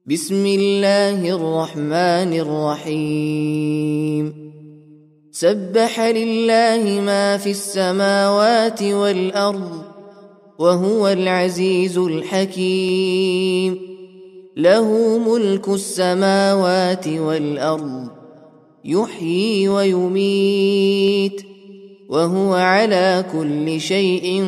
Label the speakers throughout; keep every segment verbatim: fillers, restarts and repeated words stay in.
Speaker 1: بسم الله الرحمن الرحيم سبح لله ما في السماوات والأرض وهو العزيز الحكيم له ملك السماوات والأرض يحيي ويميت وهو على كل شيء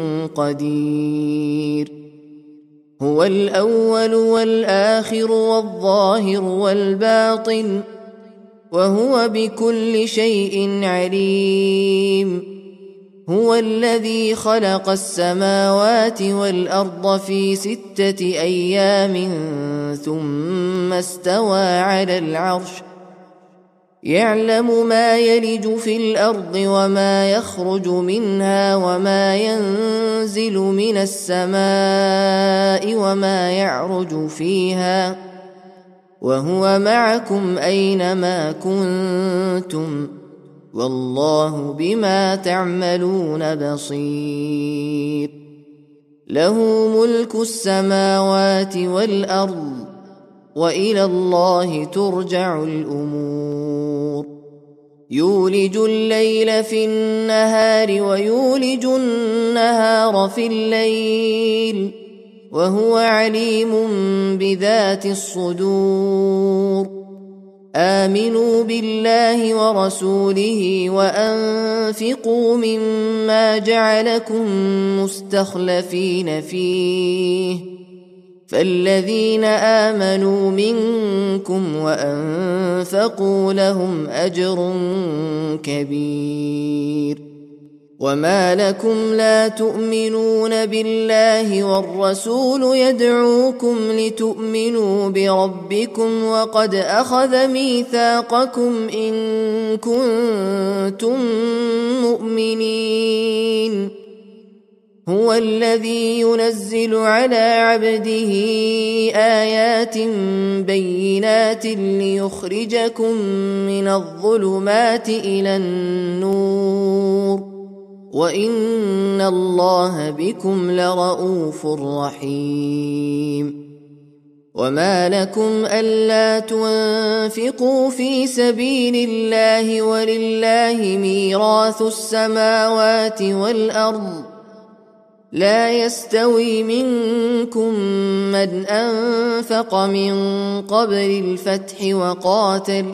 Speaker 1: قدير هو الأول والآخر والظاهر والباطن وهو بكل شيء عليم هو الذي خلق السماوات والأرض في ستة أيام ثم استوى على العرش يعلم ما يلج في الأرض وما يخرج منها وما ينزل من السماء وما يعرج فيها وهو معكم أينما كنتم والله بما تعملون بصير له ملك السماوات والأرض وإلى الله ترجع الأمور يولج الليل في النهار ويولج النهار في الليل وهو عليم بذات الصدور آمنوا بالله ورسوله وأنفقوا مما جعلكم مستخلفين فيه فالذين آمنوا منكم وأنفقوا لهم أجر كبير وما لكم لا تؤمنون بالله والرسول يدعوكم لتؤمنوا بربكم وقد أخذ ميثاقكم إن كنتم مؤمنين هو الذي ينزل على عبده آيات بينات ليخرجكم من الظلمات إلى النور وإن الله بكم لرؤوف رحيم وما لكم ألا تنفقوا في سبيل الله ولله ميراث السماوات والأرض لا يستوي منكم من أنفق من قبل الفتح وقاتل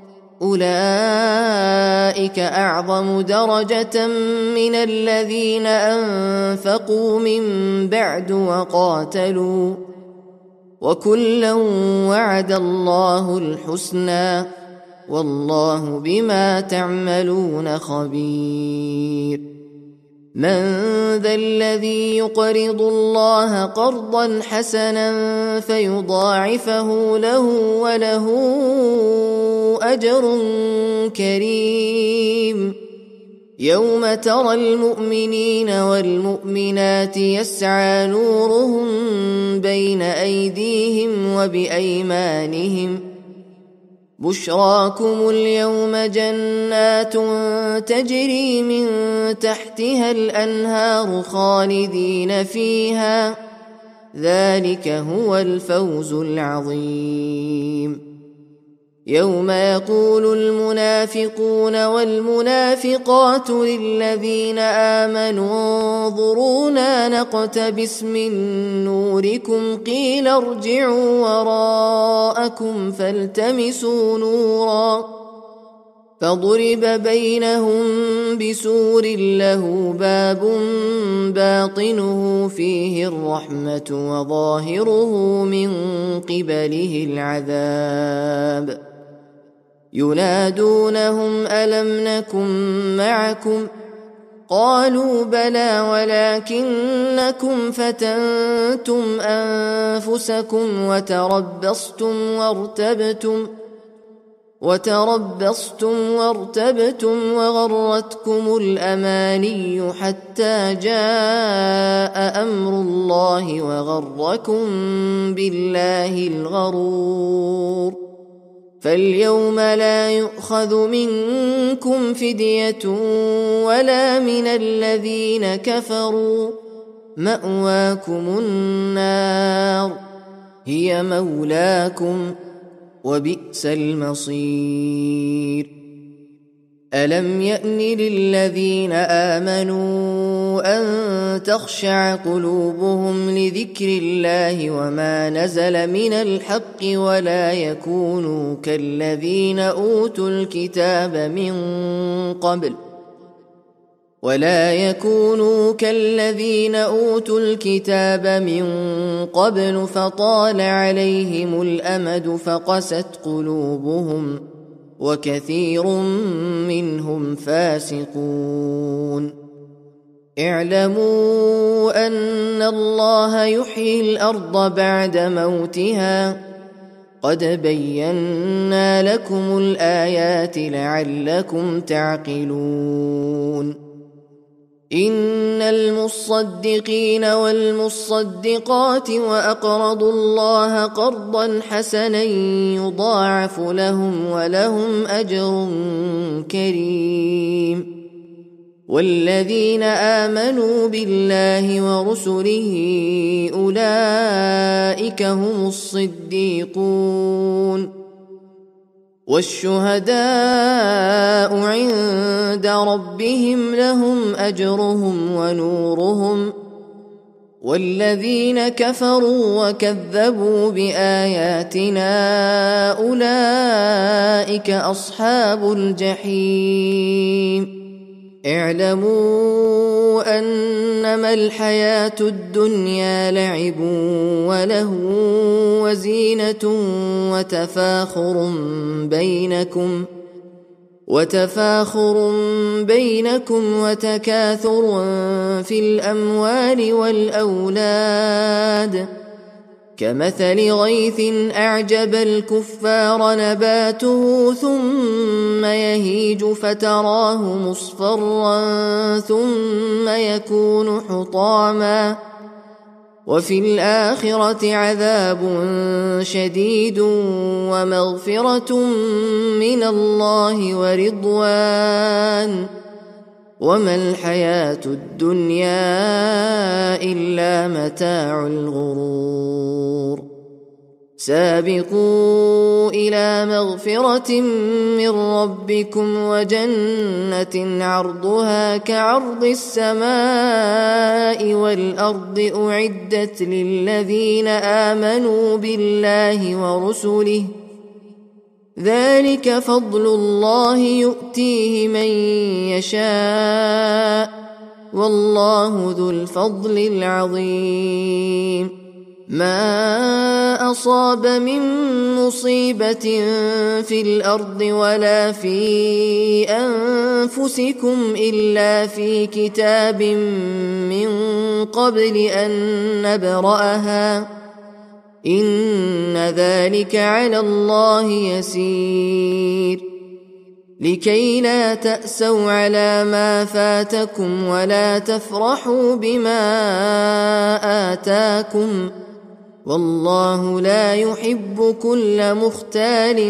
Speaker 1: أولئك أعظم درجة من الذين أنفقوا من بعد وقاتلوا وكلا وعد الله الحسنى والله بما تعملون خبير من ذا الذي يقرض الله قرضا حسنا فيضاعفه له وله أجر كريم يوم ترى المؤمنين والمؤمنات يسعى نورهم بين أيديهم وبأيمانهم بشراكم اليوم جنات تجري من تحتها الأنهار خالدين فيها ذلك هو الفوز العظيم يوم يقول المنافقون والمنافقات للذين آمنوا انظرونا نقتبس من نوركم قيل ارجعوا وراءكم فالتمسوا نورا فضرب بينهم بسور له باب باطنه فيه الرحمة وظاهره من قبله العذاب ينادونهم ألم نكن معكم قالوا بلى ولكنكم فتنتم أنفسكم وتربصتم وارتبتم وتربصتم وارتبتم وغرتكم الأماني حتى جاء أمر الله وغركم بالله الغرور فاليوم لا يؤخذ منكم فدية ولا من الذين كفروا مأواكم النار هي مولاكم وبئس المصير. ألم يأن للذين آمنوا أن تخشع قلوبهم لذكر الله وما نزل من الحق ولا يكونوا كالذين أوتوا الكتاب من قبل ولا يكونوا كالذين أوتوا الكتاب من قبل فطال عليهم الأمد فقست قلوبهم وكثير منهم فاسقون. اعلموا أن الله يحيي الأرض بعد موتها قد بينا لكم الآيات لعلكم تعقلون. إن المصدقين والمصدقات وأقرضوا الله قرضا حسنا يضاعف لهم ولهم أجر كريم. والذين آمنوا بالله ورسله أولئك هم الصديقون والشهداء عند ربهم لهم أجرهم ونورهم. والذين كفروا وكذبوا بآياتنا أولئك أصحاب الجحيم. اعلموا أنما الحياة الدنيا لعب ولهو وزينة وتفاخر بينكم وتفاخر بينكم وتكاثر في الأموال والأولاد كمثل غيث أعجب الكفار نباته ثم يهيج فتراه مصفرا ثم يكون حطاما وفي الآخرة عذاب شديد ومغفرة من الله ورضوان وما الحياة الدنيا إلا متاع الغرور. سابقوا إلى مغفرة من ربكم وجنة عرضها كعرض السماء والأرض أعدت للذين آمنوا بالله ورسله ذلك فضل الله يؤتيه من يشاء والله ذو الفضل العظيم. ما أصاب من مصيبة في الأرض ولا في أنفسكم إلا في كتاب من قبل أن نبرأها إن ذلك على الله يسير. لكي لا تأسوا على ما فاتكم ولا تفرحوا بما آتاكم والله لا يحب كل مختال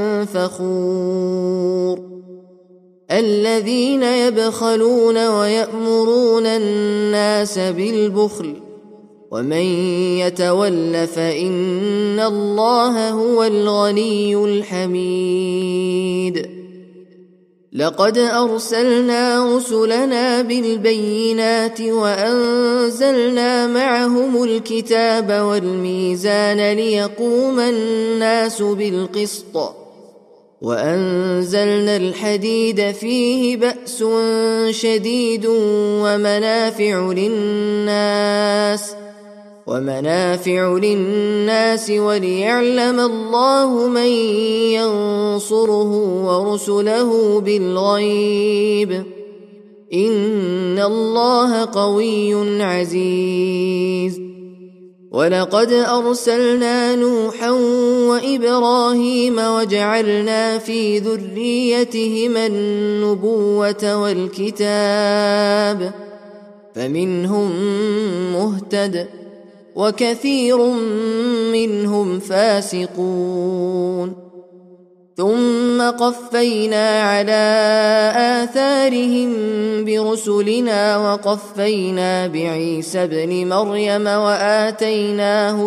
Speaker 1: فخور. الذين يبخلون ويأمرون الناس بالبخل ومن يتول فإن الله هو الغني الحميد. لقد أرسلنا رسلنا بالبينات وأنزلنا معهم الكتاب والميزان ليقوم الناس بالقسط وأنزلنا الحديد فيه بأس شديد ومنافع للناس ومنافع للناس وليعلم الله من ينصره ورسله بالغيب إن الله قوي عزيز. ولقد أرسلنا نوحا وإبراهيم وجعلنا في ذريتهما النبوة والكتاب فمنهم مهتد وكثير منهم فاسقون. ثم قفينا على آثارهم برسلنا وقفينا بعيسى ابن مريم وآتيناه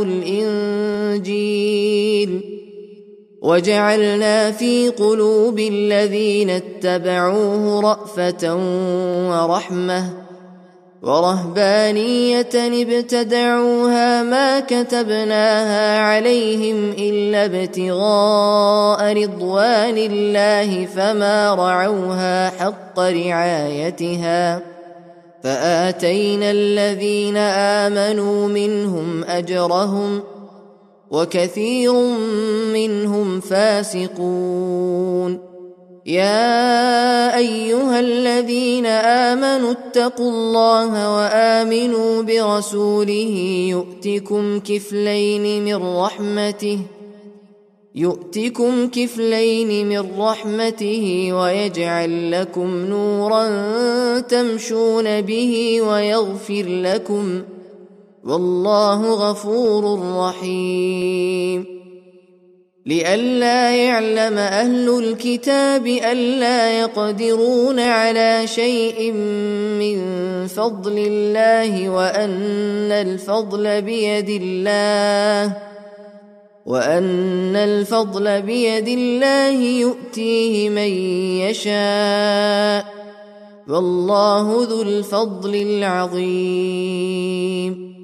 Speaker 1: الإنجيل وجعلنا في قلوب الذين اتبعوه رأفة ورحمة ورهبانية ابتدعوها ما كتبناها عليهم إلا ابتغاء رضوان الله فما رعوها حق رعايتها فآتينا الذين آمنوا منهم أجرهم وكثير منهم فاسقون. يا أيها الذين آمنوا اتقوا الله وآمنوا برسوله يؤتكم كفلين من رحمته يؤتكم كفلين من رحمته ويجعل لكم نورا تمشون به ويغفر لكم والله غفور رحيم. لئلا يعلم أهل الكتاب ألا يقدرون على شيء من فضل الله وأن الفضل بيد الله وأن الفضل بيد الله يؤتيه من يشاء والله ذو الفضل العظيم.